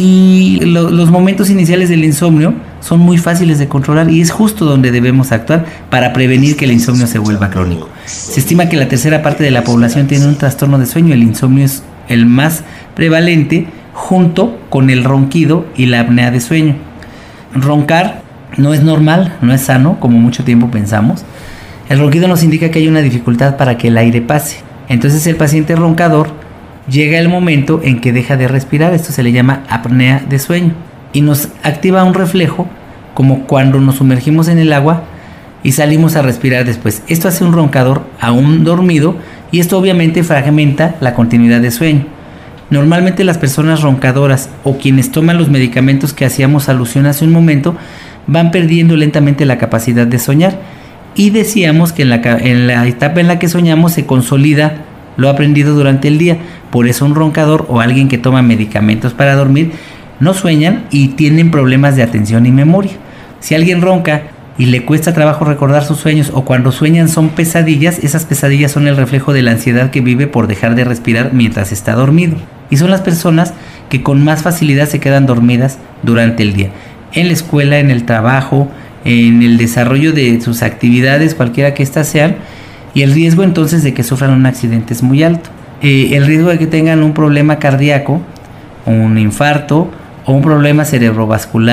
y los momentos iniciales del insomnio son muy fáciles de controlar y es justo donde debemos actuar para prevenir que el insomnio se vuelva crónico. Se estima que la tercera parte de la población tiene un trastorno de sueño. El insomnio es el más prevalente junto con el ronquido y la apnea de sueño. Roncar no es normal, no es sano como mucho tiempo pensamos. El ronquido nos indica que hay una dificultad para que el aire pase. Entonces el paciente roncador llega el momento en que deja de respirar. Esto se le llama apnea de sueño y nos activa un reflejo como cuando nos sumergimos en el agua y salimos a respirar después. Esto hace un roncador aún dormido y esto obviamente fragmenta la continuidad de sueño. Normalmente las personas roncadoras o quienes toman los medicamentos que hacíamos alusión hace un momento van perdiendo lentamente la capacidad de soñar. Y decíamos que en la etapa en la que soñamos se consolida lo aprendido durante el día. Por eso un roncador o alguien que toma medicamentos para dormir no sueñan y tienen problemas de atención y memoria. Si alguien ronca y le cuesta trabajo recordar sus sueños o cuando sueñan son pesadillas, esas pesadillas son el reflejo de la ansiedad que vive por dejar de respirar mientras está dormido. Y son las personas que con más facilidad se quedan dormidas durante el día. En la escuela, en el trabajo, en el desarrollo de sus actividades, cualquiera que éstas sean, y el riesgo entonces de que sufran un accidente es muy alto. El riesgo de que tengan un problema cardíaco, un infarto o un problema cerebrovascular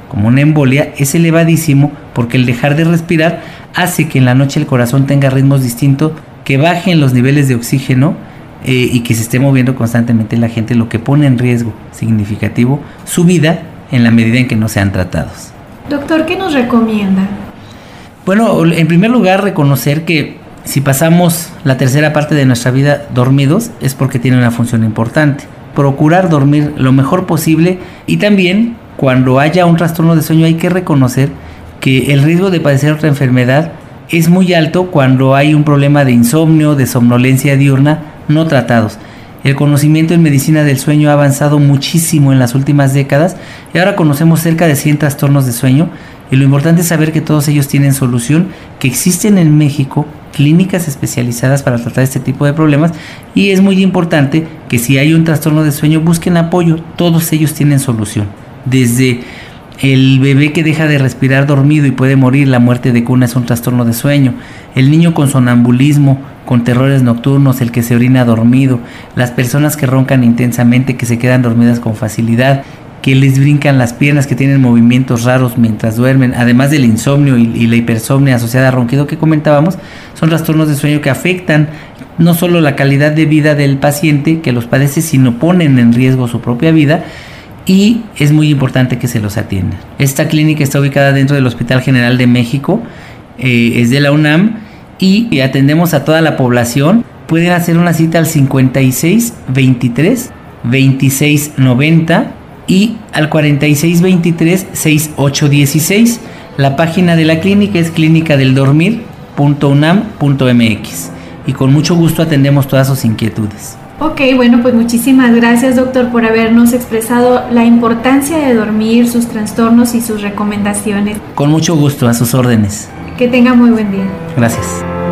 como una embolia, es elevadísimo porque el dejar de respirar hace que en la noche el corazón tenga ritmos distintos, que bajen los niveles de oxígeno y que se esté moviendo constantemente la gente, lo que pone en riesgo significativo su vida en la medida en que no sean tratados. Doctor, ¿qué nos recomienda? Bueno, en primer lugar, reconocer que si pasamos la tercera parte de nuestra vida dormidos es porque tiene una función importante. Procurar dormir lo mejor posible, y también cuando haya un trastorno de sueño hay que reconocer que el riesgo de padecer otra enfermedad es muy alto cuando hay un problema de insomnio, de somnolencia diurna no tratados. El conocimiento en medicina del sueño ha avanzado muchísimo en las últimas décadas y ahora conocemos cerca de 100 trastornos de sueño, y lo importante es saber que todos ellos tienen solución, que existen en México clínicas especializadas para tratar este tipo de problemas, y es muy importante que si hay un trastorno de sueño busquen apoyo. Todos ellos tienen solución, desde el bebé que deja de respirar dormido y puede morir, la muerte de cuna es un trastorno de sueño, el niño con sonambulismo, con terrores nocturnos, el que se orina dormido, las personas que roncan intensamente, que se quedan dormidas con facilidad, que les brincan las piernas, que tienen movimientos raros mientras duermen, además del insomnio y la hipersomnia asociada a ronquido que comentábamos, son trastornos de sueño que afectan no solo la calidad de vida del paciente que los padece, sino ponen en riesgo su propia vida, y es muy importante que se los atienda. Esta clínica está ubicada dentro del Hospital General de México, es de la UNAM, y atendemos a toda la población. Pueden hacer una cita al 56 23 26 90 y al 46 23 68 16. La página de la clínica es clinicadeldormir.unam.mx, y con mucho gusto atendemos todas sus inquietudes. Ok, bueno, pues muchísimas gracias, doctor, por habernos expresado la importancia de dormir, sus trastornos y sus recomendaciones. Con mucho gusto, a sus órdenes. Que tenga muy buen día. Gracias.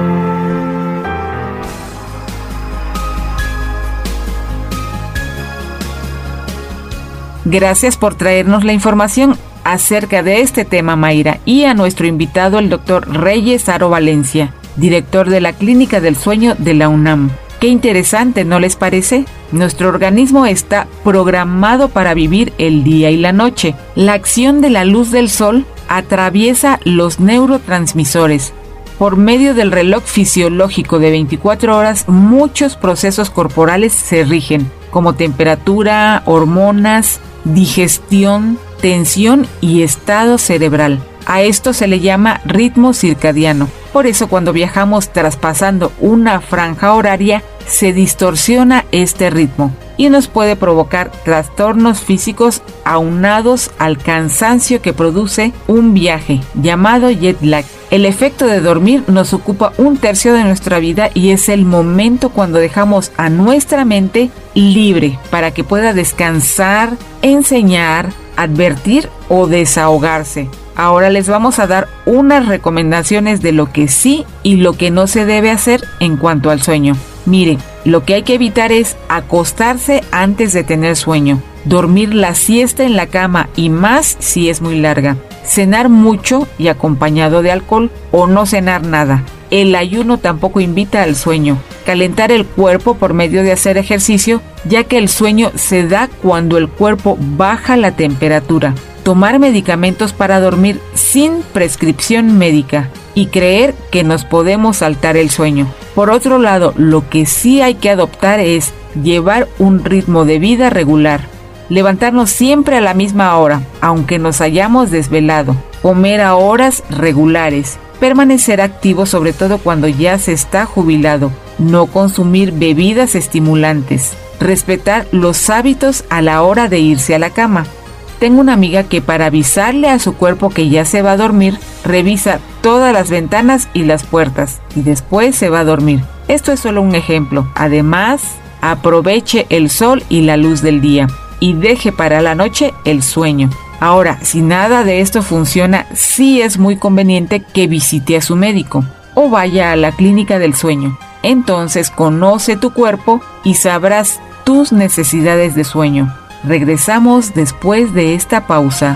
Gracias por traernos la información acerca de este tema, Mayra, y a nuestro invitado, el doctor Reyes Aro Valencia, director de la Clínica del Sueño de la UNAM. Qué interesante, ¿no les parece? Nuestro organismo está programado para vivir el día y la noche. La acción de la luz del sol atraviesa los neurotransmisores. Por medio del reloj fisiológico de 24 horas, muchos procesos corporales se rigen, como temperatura, hormonas, digestión, tensión y estado cerebral. A esto se le llama ritmo circadiano. Por eso cuando viajamos traspasando una franja horaria, se distorsiona este ritmo y nos puede provocar trastornos físicos aunados al cansancio que produce un viaje, llamado jet lag. El efecto de dormir nos ocupa 1/3 de nuestra vida y es el momento cuando dejamos a nuestra mente libre para que pueda descansar, enseñar, advertir o desahogarse. Ahora les vamos a dar unas recomendaciones de lo que sí y lo que no se debe hacer en cuanto al sueño. Miren, lo que hay que evitar es acostarse antes de tener sueño, dormir la siesta en la cama y más si es muy larga, cenar mucho y acompañado de alcohol o no cenar nada. El ayuno tampoco invita al sueño. Calentar el cuerpo por medio de hacer ejercicio, ya que el sueño se da cuando el cuerpo baja la temperatura. Tomar medicamentos para dormir sin prescripción médica y creer que nos podemos saltar el sueño. Por otro lado, lo que sí hay que adoptar es llevar un ritmo de vida regular. Levantarnos siempre a la misma hora, aunque nos hayamos desvelado. Comer a horas regulares. Permanecer activo sobre todo cuando ya se está jubilado. No consumir bebidas estimulantes. Respetar los hábitos a la hora de irse a la cama. Tengo una amiga que para avisarle a su cuerpo que ya se va a dormir, revisa todas las ventanas y las puertas y después se va a dormir. Esto es solo un ejemplo. Además, aproveche el sol y la luz del día y deje para la noche el sueño. Ahora, si nada de esto funciona, sí es muy conveniente que visite a su médico o vaya a la clínica del sueño. Entonces conoce tu cuerpo y sabrás tus necesidades de sueño. Regresamos después de esta pausa.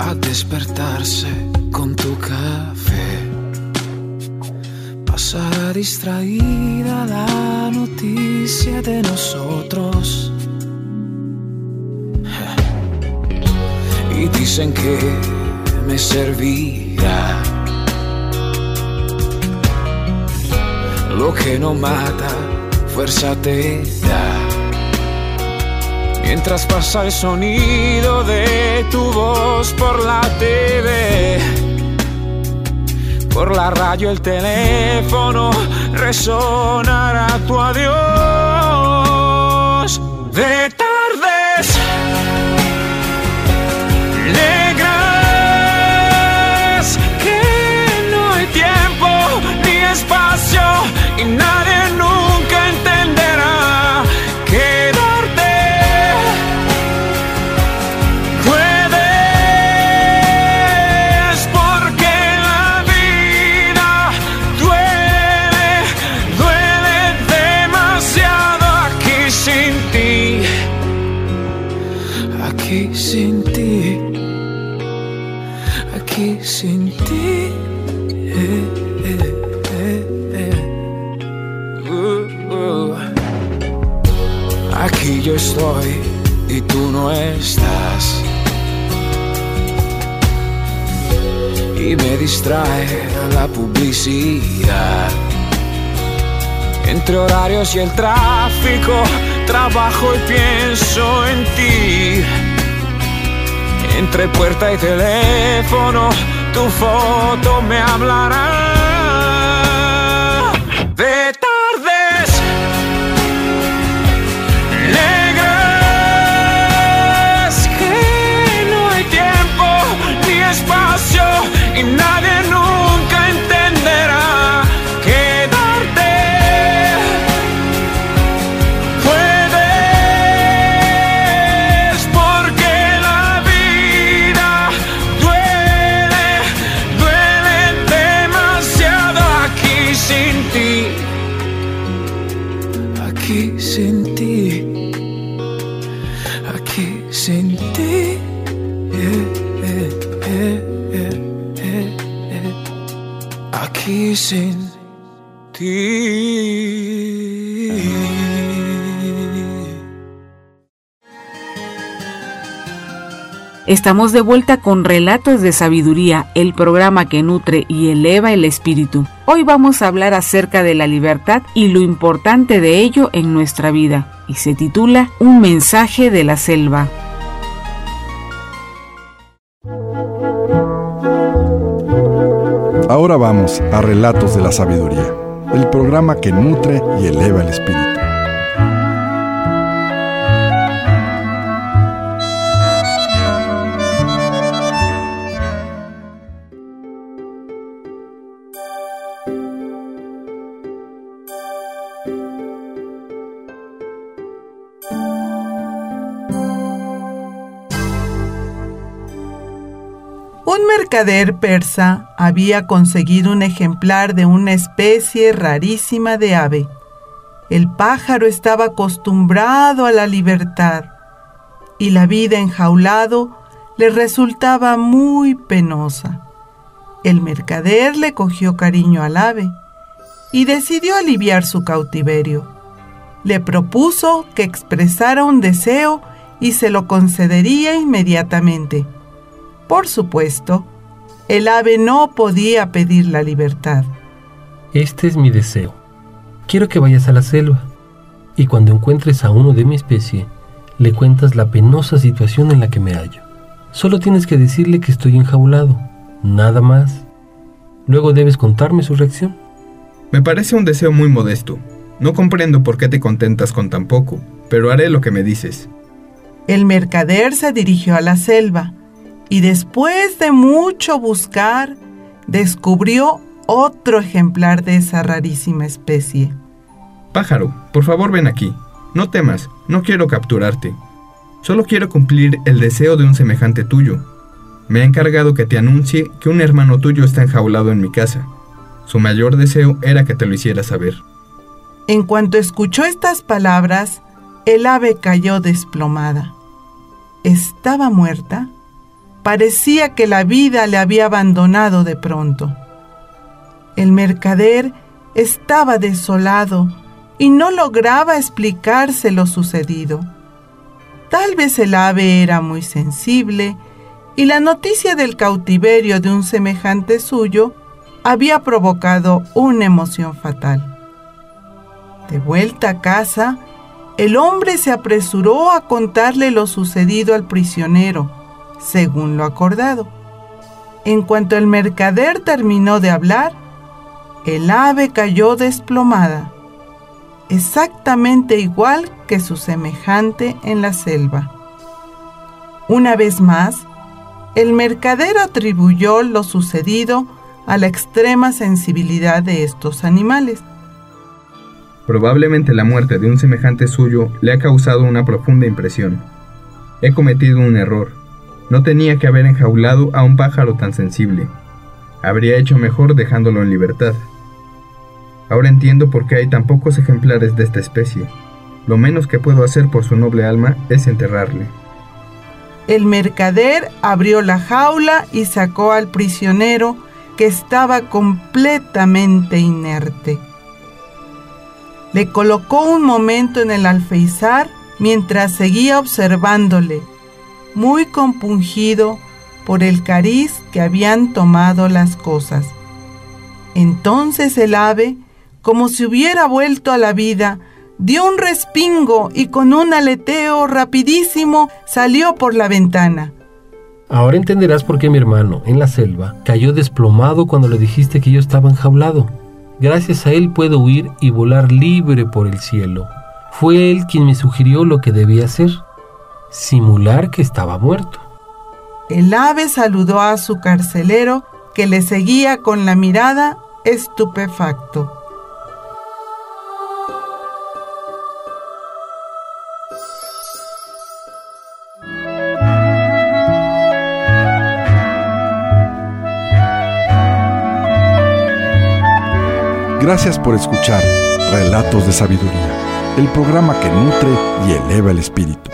a despertarse con tu café. Pasará distraída la noticia de nosotros. Y dicen que me servirá. Lo que no mata, fuerza te da. Mientras pasa el sonido de tu voz por la TV, por la radio el teléfono resonará tu adiós. De tardes negras, que no hay tiempo ni espacio y nadie nunca entenderá. Quedarte puedes porque la vida duele, duele demasiado aquí sin ti, aquí sin ti, aquí sin ti. Aquí yo estoy y tú no estás, y me distrae la publicidad. Entre horarios y el tráfico, trabajo y pienso en ti. Entre puerta y teléfono, tu foto me hablará. De tardes negras, que no hay tiempo ni espacio y nadie nunca entenderá. Quedarte puedes porque la vida duele, duele demasiado aquí sin ti, aquí sin ti, aquí sin ti. Aquí sin ti. Estamos de vuelta con Relatos de Sabiduría, el programa que nutre y eleva el espíritu. Hoy vamos a hablar acerca de la libertad y lo importante de ello en nuestra vida, y se titula Un mensaje de la selva. Ahora vamos a Relatos de la Sabiduría, el programa que nutre y eleva el espíritu. Un mercader persa había conseguido un ejemplar de una especie rarísima de ave. El pájaro estaba acostumbrado a la libertad y la vida enjaulado le resultaba muy penosa. El mercader le cogió cariño al ave y decidió aliviar su cautiverio. Le propuso que expresara un deseo y se lo concedería inmediatamente. Por supuesto, el ave no podía pedir la libertad. Este es mi deseo. Quiero que vayas a la selva y cuando encuentres a uno de mi especie, le cuentas la penosa situación en la que me hallo. Solo tienes que decirle que estoy enjaulado, nada más. Luego debes contarme su reacción. Me parece un deseo muy modesto. No comprendo por qué te contentas con tan poco, pero haré lo que me dices. El mercader se dirigió a la selva y después de mucho buscar, descubrió otro ejemplar de esa rarísima especie. Pájaro, por favor ven aquí. No temas, no quiero capturarte. Solo quiero cumplir el deseo de un semejante tuyo. Me ha encargado que te anuncie que un hermano tuyo está enjaulado en mi casa. Su mayor deseo era que te lo hiciera saber. En cuanto escuchó estas palabras, el ave cayó desplomada. ¿Estaba muerta? Parecía que la vida le había abandonado de pronto. El mercader estaba desolado y no lograba explicarse lo sucedido. Tal vez el ave era muy sensible y la noticia del cautiverio de un semejante suyo había provocado una emoción fatal. De vuelta a casa, el hombre se apresuró a contarle lo sucedido al prisionero, según lo acordado. En cuanto el mercader terminó de hablar, el ave cayó desplomada, exactamente igual que su semejante en la selva. Una vez más, el mercader atribuyó lo sucedido a la extrema sensibilidad de estos animales. Probablemente la muerte de un semejante suyo le ha causado una profunda impresión. He cometido un error. No tenía que haber enjaulado a un pájaro tan sensible. Habría hecho mejor dejándolo en libertad. Ahora entiendo por qué hay tan pocos ejemplares de esta especie. Lo menos que puedo hacer por su noble alma es enterrarle. El mercader abrió la jaula y sacó al prisionero, que estaba completamente inerte. Le colocó un momento en el alféizar mientras seguía observándole, muy compungido por el cariz que habían tomado las cosas. Entonces el ave, como si hubiera vuelto a la vida, dio un respingo y con un aleteo rapidísimo salió por la ventana. Ahora entenderás por qué mi hermano, en la selva, cayó desplomado cuando le dijiste que yo estaba enjaulado. Gracias a él puedo huir y volar libre por el cielo. Fue él quien me sugirió lo que debía hacer: simular que estaba muerto. El ave saludó a su carcelero, que le seguía con la mirada estupefacto. Gracias por escuchar Relatos de Sabiduría, el programa que nutre y eleva el espíritu.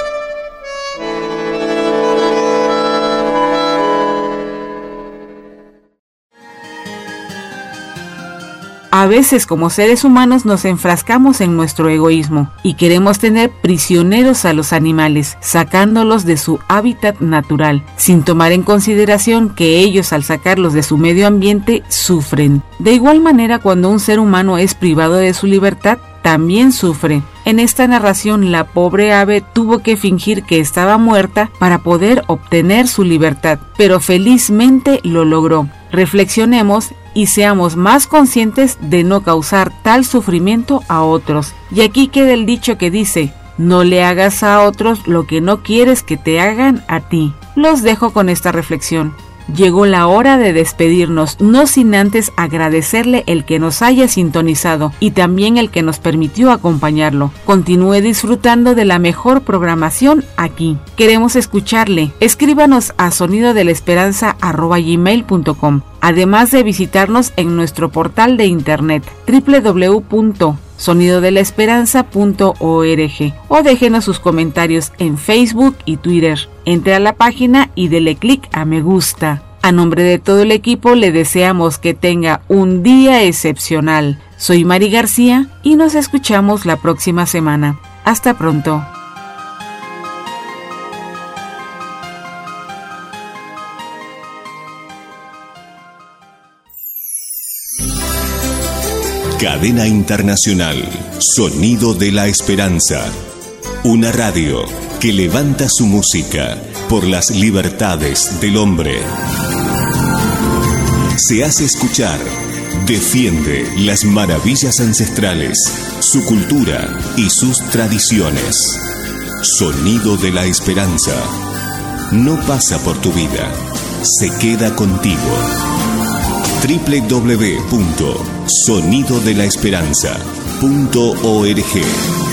A veces, como seres humanos, nos enfrascamos en nuestro egoísmo y queremos tener prisioneros a los animales, sacándolos de su hábitat natural, sin tomar en consideración que ellos, al sacarlos de su medio ambiente, sufren. De igual manera, cuando un ser humano es privado de su libertad, también sufre. En esta narración, la pobre ave tuvo que fingir que estaba muerta para poder obtener su libertad, pero felizmente lo logró. Reflexionemos y seamos más conscientes de no causar tal sufrimiento a otros. Y aquí queda el dicho que dice: no le hagas a otros lo que no quieres que te hagan a ti. Los dejo con esta reflexión. Llegó la hora de despedirnos, no sin antes agradecerle el que nos haya sintonizado y también el que nos permitió acompañarlo. Continúe disfrutando de la mejor programación aquí. Queremos escucharle. Escríbanos a sonidodelesperanza@gmail.com, además de visitarnos en nuestro portal de internet www.sonidodelesperanza.org, o déjenos sus comentarios en Facebook y Twitter. Entre a la página y dele clic a me gusta. A nombre de todo el equipo le deseamos que tenga un día excepcional. Soy Mari García y nos escuchamos la próxima semana. Hasta pronto. Cadena Internacional, Sonido de la Esperanza. Una radio que levanta su música por las libertades del hombre. Se hace escuchar, defiende las maravillas ancestrales, su cultura y sus tradiciones. Sonido de la Esperanza. No pasa por tu vida, se queda contigo. www.sonidodelaesperanza.org